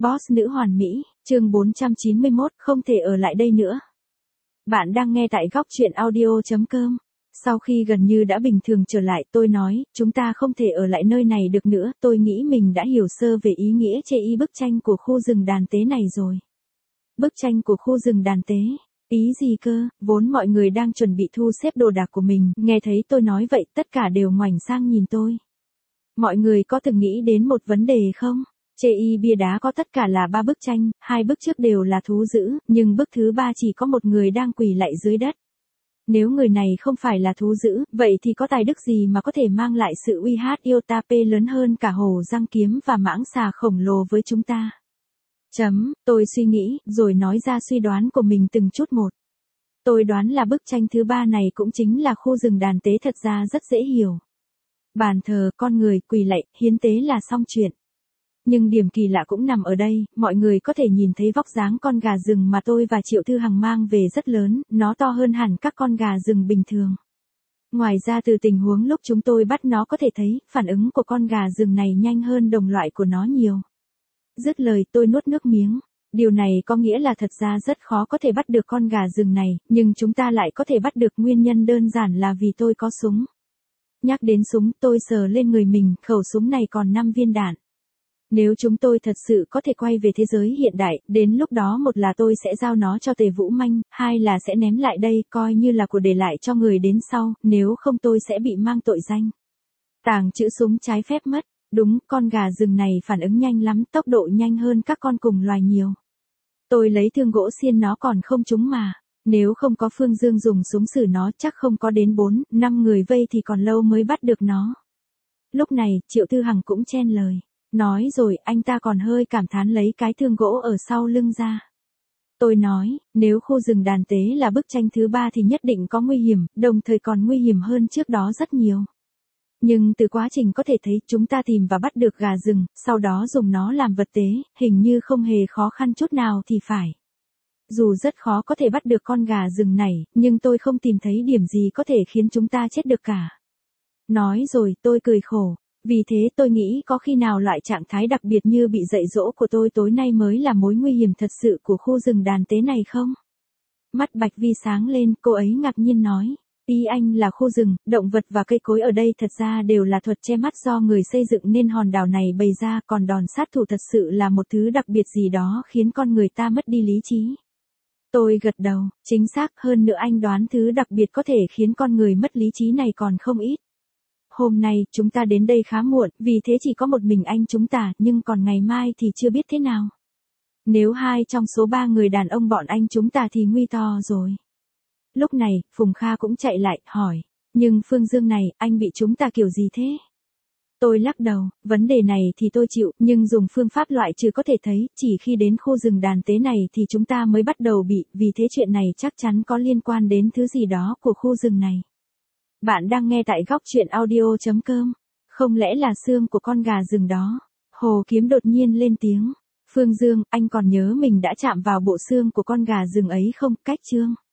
Boss nữ hoàn mỹ, chương 491, không thể ở lại đây nữa. Bạn đang nghe tại góc truyện audio.com. Sau khi gần như đã bình thường trở lại, tôi nói, chúng ta không thể ở lại nơi này được nữa. Tôi nghĩ mình đã hiểu sơ về ý nghĩa chê y bức tranh của khu rừng đàn tế này rồi. Bức tranh của khu rừng đàn tế? Ý gì cơ? Vốn mọi người đang chuẩn bị thu xếp đồ đạc của mình, nghe thấy tôi nói vậy tất cả đều ngoảnh sang nhìn tôi. Mọi người có từng nghĩ đến một vấn đề không? Chê y bia đá có tất cả là 3 bức tranh, 2 bức trước đều là thú dữ, nhưng bức thứ 3 chỉ có một người đang quỳ lạy dưới đất. Nếu người này không phải là thú dữ, vậy thì có tài đức gì mà có thể mang lại sự uy hát Iotape lớn hơn cả hổ răng kiếm và mãng xà khổng lồ với chúng ta? Tôi suy nghĩ, rồi nói ra suy đoán của mình từng chút một. Tôi đoán là bức tranh thứ 3 này cũng chính là khu rừng đàn tế, thật ra rất dễ hiểu. Bàn thờ, con người, quỳ lạy, hiến tế là xong chuyện. Nhưng điểm kỳ lạ cũng nằm ở đây, mọi người có thể nhìn thấy vóc dáng con gà rừng mà tôi và Triệu Thư Hằng mang về rất lớn, nó to hơn hẳn các con gà rừng bình thường. Ngoài ra từ tình huống lúc chúng tôi bắt nó có thể thấy, phản ứng của con gà rừng này nhanh hơn đồng loại của nó nhiều. Dứt lời tôi nuốt nước miếng. Điều này có nghĩa là thật ra rất khó có thể bắt được con gà rừng này, nhưng chúng ta lại có thể bắt được, nguyên nhân đơn giản là vì tôi có súng. Nhắc đến súng, tôi sờ lên người mình, khẩu súng này còn 5 viên đạn. Nếu chúng tôi thật sự có thể quay về thế giới hiện đại, đến lúc đó một là tôi sẽ giao nó cho Tề Vũ Manh, hai là sẽ ném lại đây coi như là của để lại cho người đến sau, nếu không tôi sẽ bị mang tội danh tàng trữ súng trái phép mất. Đúng, con gà rừng này phản ứng nhanh lắm, tốc độ nhanh hơn các con cùng loài nhiều. Tôi lấy thương gỗ xiên nó còn không trúng mà. Nếu không có Phương Dương dùng súng xử nó chắc không có đến 4-5 người vây thì còn lâu mới bắt được nó. Lúc này, Triệu Thư Hằng cũng chen lời. Nói rồi, anh ta còn hơi cảm thán lấy cái thương gỗ ở sau lưng ra. Tôi nói, nếu khu rừng đàn tế là bức tranh thứ 3 thì nhất định có nguy hiểm, đồng thời còn nguy hiểm hơn trước đó rất nhiều. Nhưng từ quá trình có thể thấy chúng ta tìm và bắt được gà rừng, sau đó dùng nó làm vật tế, hình như không hề khó khăn chút nào thì phải. Dù rất khó có thể bắt được con gà rừng này, nhưng tôi không tìm thấy điểm gì có thể khiến chúng ta chết được cả. Nói rồi tôi cười khổ. Vì thế tôi nghĩ có khi nào loại trạng thái đặc biệt như bị dạy dỗ của tôi tối nay mới là mối nguy hiểm thật sự của khu rừng đàn tế này không? Mắt Bạch Vi sáng lên, cô ấy ngạc nhiên nói. Ý anh là khu rừng, động vật và cây cối ở đây thật ra đều là thuật che mắt do người xây dựng nên hòn đảo này bày ra, còn đòn sát thủ thật sự là một thứ đặc biệt gì đó khiến con người ta mất đi lý trí. Tôi gật đầu, chính xác, hơn nữa anh đoán thứ đặc biệt có thể khiến con người mất lý trí này còn không ít. Hôm nay, chúng ta đến đây khá muộn, vì thế chỉ có một mình anh chúng ta, nhưng còn ngày mai thì chưa biết thế nào. Nếu 2 trong số 3 người đàn ông bọn anh chúng ta thì nguy to rồi. Lúc này, Phùng Kha cũng chạy lại, hỏi. Nhưng Phương Dương này, anh bị chúng ta kiểu gì thế? Tôi lắc đầu, vấn đề này thì tôi chịu, nhưng dùng phương pháp loại trừ có thể thấy, chỉ khi đến khu rừng đàn tế này thì chúng ta mới bắt đầu bị, vì thế chuyện này chắc chắn có liên quan đến thứ gì đó của khu rừng này. Bạn đang nghe tại góc truyện audio.com. Không lẽ là xương của con gà rừng đó? Hồ Kiếm đột nhiên lên tiếng. Phương Dương, anh còn nhớ mình đã chạm vào bộ xương của con gà rừng ấy không? Cách chương.